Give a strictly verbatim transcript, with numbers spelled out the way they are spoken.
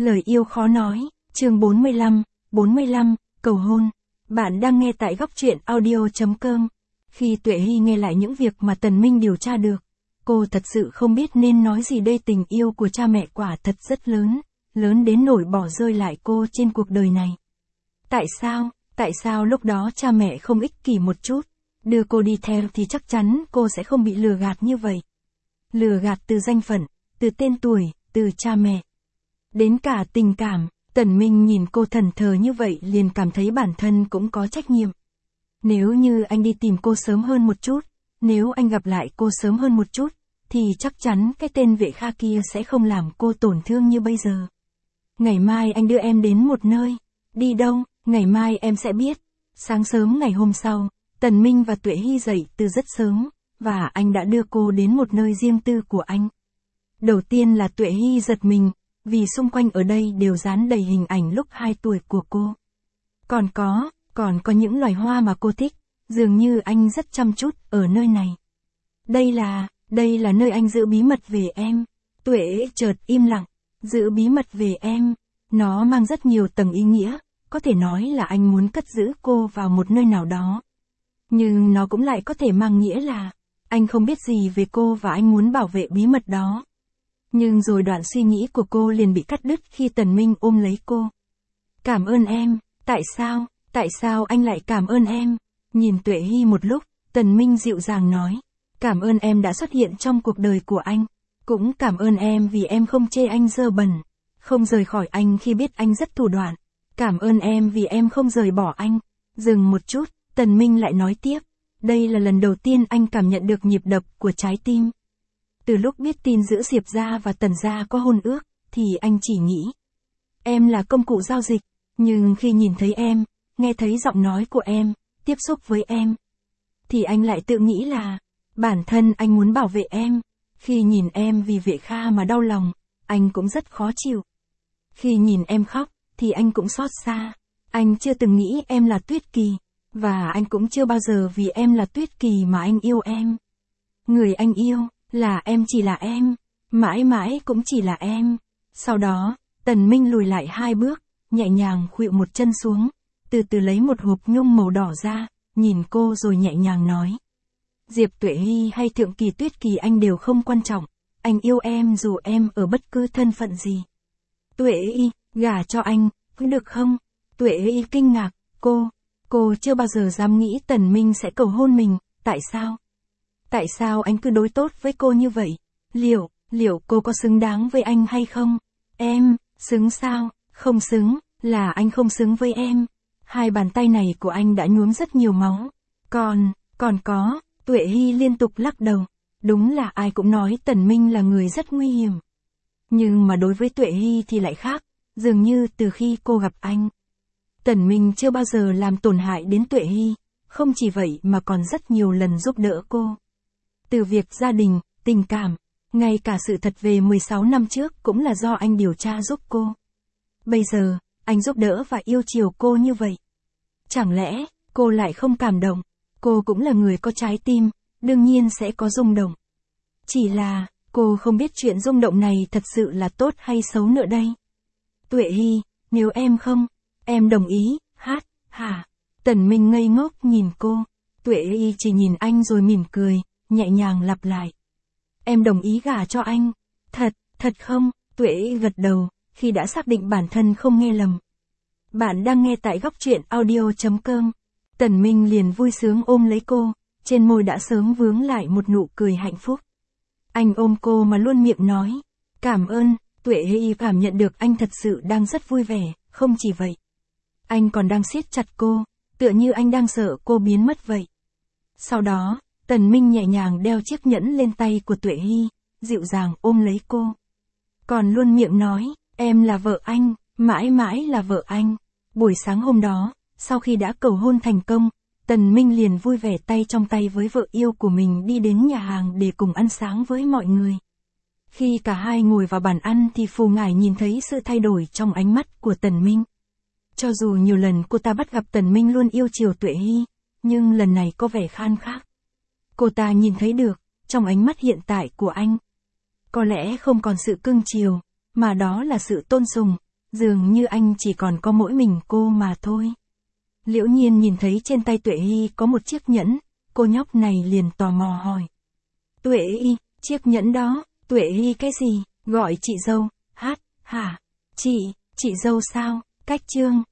Lời yêu khó nói, chương bốn mươi lăm, bốn mươi lăm, cầu hôn. Bạn đang nghe tại góc truyện audio chấm com. Khi Tuệ Hy nghe lại những việc mà Tần Minh điều tra được, cô thật sự không biết nên nói gì đây. Tình yêu của cha mẹ quả thật rất lớn, lớn đến nỗi bỏ rơi lại cô trên cuộc đời này. Tại sao, tại sao lúc đó cha mẹ không ích kỷ một chút, đưa cô đi theo thì chắc chắn cô sẽ không bị lừa gạt như vậy. Lừa gạt từ danh phận, từ tên tuổi, từ cha mẹ. Đến cả tình cảm, Tần Minh nhìn cô thần thờ như vậy liền cảm thấy bản thân cũng có trách nhiệm. Nếu như anh đi tìm cô sớm hơn một chút, nếu anh gặp lại cô sớm hơn một chút, thì chắc chắn cái tên Vệ Kha kia sẽ không làm cô tổn thương như bây giờ. Ngày mai anh đưa em đến một nơi. Đi đâu, ngày mai em sẽ biết. Sáng sớm ngày hôm sau, Tần Minh và Tuệ Hy dậy từ rất sớm, và anh đã đưa cô đến một nơi riêng tư của anh. Đầu tiên là Tuệ Hy giật mình, vì xung quanh ở đây đều dán đầy hình ảnh lúc hai tuổi của cô. Còn có, còn có những loài hoa mà cô thích, dường như anh rất chăm chút ở nơi này. Đây là, đây là nơi anh giữ bí mật về em. Tuệ chợt im lặng, giữ bí mật về em. Nó mang rất nhiều tầng ý nghĩa, có thể nói là anh muốn cất giữ cô vào một nơi nào đó. Nhưng nó cũng lại có thể mang nghĩa là, anh không biết gì về cô và anh muốn bảo vệ bí mật đó. Nhưng rồi đoạn suy nghĩ của cô liền bị cắt đứt khi Tần Minh ôm lấy cô. Cảm ơn em, tại sao, tại sao anh lại cảm ơn em? Nhìn Tuệ Hy một lúc, Tần Minh dịu dàng nói, cảm ơn em đã xuất hiện trong cuộc đời của anh. Cũng cảm ơn em vì em không chê anh dơ bẩn, không rời khỏi anh khi biết anh rất thủ đoạn. Cảm ơn em vì em không rời bỏ anh. Dừng một chút, Tần Minh lại nói tiếp, đây là lần đầu tiên anh cảm nhận được nhịp đập của trái tim. Từ lúc biết tin giữa Diệp gia và Tần gia có hôn ước, thì anh chỉ nghĩ, em là công cụ giao dịch, nhưng khi nhìn thấy em, nghe thấy giọng nói của em, tiếp xúc với em, thì anh lại tự nghĩ là, bản thân anh muốn bảo vệ em. Khi nhìn em vì Vệ Kha mà đau lòng, anh cũng rất khó chịu. Khi nhìn em khóc, thì anh cũng xót xa. Anh chưa từng nghĩ em là Tuyết Kỳ, và anh cũng chưa bao giờ vì em là Tuyết Kỳ mà anh yêu em. Người anh yêu, là em, chỉ là em, mãi mãi cũng chỉ là em. Sau đó, Tần Minh lùi lại hai bước, nhẹ nhàng khuỵu một chân xuống, từ từ lấy một hộp nhung màu đỏ ra, nhìn cô rồi nhẹ nhàng nói. Diệp Tuệ Hy hay Thượng Kỳ Tuyết Kỳ anh đều không quan trọng, anh yêu em dù em ở bất cứ thân phận gì. Tuệ Hy, gả cho anh, có được không? Tuệ Hy kinh ngạc, cô, cô chưa bao giờ dám nghĩ Tần Minh sẽ cầu hôn mình, tại sao? Tại sao anh cứ đối tốt với cô như vậy? Liệu, liệu cô có xứng đáng với anh hay không? Em, xứng sao? Không xứng, là anh không xứng với em. Hai bàn tay này của anh đã nhuốm rất nhiều máu. Còn, còn có, Tuệ Hy liên tục lắc đầu. Đúng là ai cũng nói Tần Minh là người rất nguy hiểm. Nhưng mà đối với Tuệ Hy thì lại khác, dường như từ khi cô gặp anh, Tần Minh chưa bao giờ làm tổn hại đến Tuệ Hy, không chỉ vậy mà còn rất nhiều lần giúp đỡ cô. Từ việc gia đình, tình cảm, ngay cả sự thật về mười sáu năm trước cũng là do anh điều tra giúp cô. Bây giờ, anh giúp đỡ và yêu chiều cô như vậy. Chẳng lẽ, cô lại không cảm động? Cô cũng là người có trái tim, đương nhiên sẽ có rung động. Chỉ là, cô không biết chuyện rung động này thật sự là tốt hay xấu nữa đây. Tuệ Hy, nếu em không, em đồng ý, hát, hả? Tần Minh ngây ngốc nhìn cô. Tuệ Hy chỉ nhìn anh rồi mỉm cười, nhẹ nhàng lặp lại. Em đồng ý gả cho anh. Thật, thật không? Tuệ Hy gật đầu, khi đã xác định bản thân không nghe lầm. Bạn đang nghe tại góc truyện audio chấm com. Tần Minh liền vui sướng ôm lấy cô, trên môi đã sớm vướng lại một nụ cười hạnh phúc. Anh ôm cô mà luôn miệng nói, cảm ơn. Tuệ Hy cảm nhận được anh thật sự đang rất vui vẻ, không chỉ vậy. Anh còn đang siết chặt cô, tựa như anh đang sợ cô biến mất vậy. Sau đó, Tần Minh nhẹ nhàng đeo chiếc nhẫn lên tay của Tuệ Hy, dịu dàng ôm lấy cô. Còn luôn miệng nói, em là vợ anh, mãi mãi là vợ anh. Buổi sáng hôm đó, sau khi đã cầu hôn thành công, Tần Minh liền vui vẻ tay trong tay với vợ yêu của mình đi đến nhà hàng để cùng ăn sáng với mọi người. Khi cả hai ngồi vào bàn ăn thì Phù Ngải nhìn thấy sự thay đổi trong ánh mắt của Tần Minh. Cho dù nhiều lần cô ta bắt gặp Tần Minh luôn yêu chiều Tuệ Hy, nhưng lần này có vẻ khan khác. Cô ta nhìn thấy được, trong ánh mắt hiện tại của anh, có lẽ không còn sự cưng chiều, mà đó là sự tôn sùng, Dường như anh chỉ còn có mỗi mình cô mà thôi. Liễu Nhiên nhìn thấy trên tay Tuệ Hy có một chiếc nhẫn, cô nhóc này liền tò mò hỏi. Tuệ Hy, chiếc nhẫn đó, Tuệ Hy cái gì, gọi chị dâu, hát, hả? Chị, chị dâu sao, cách trương,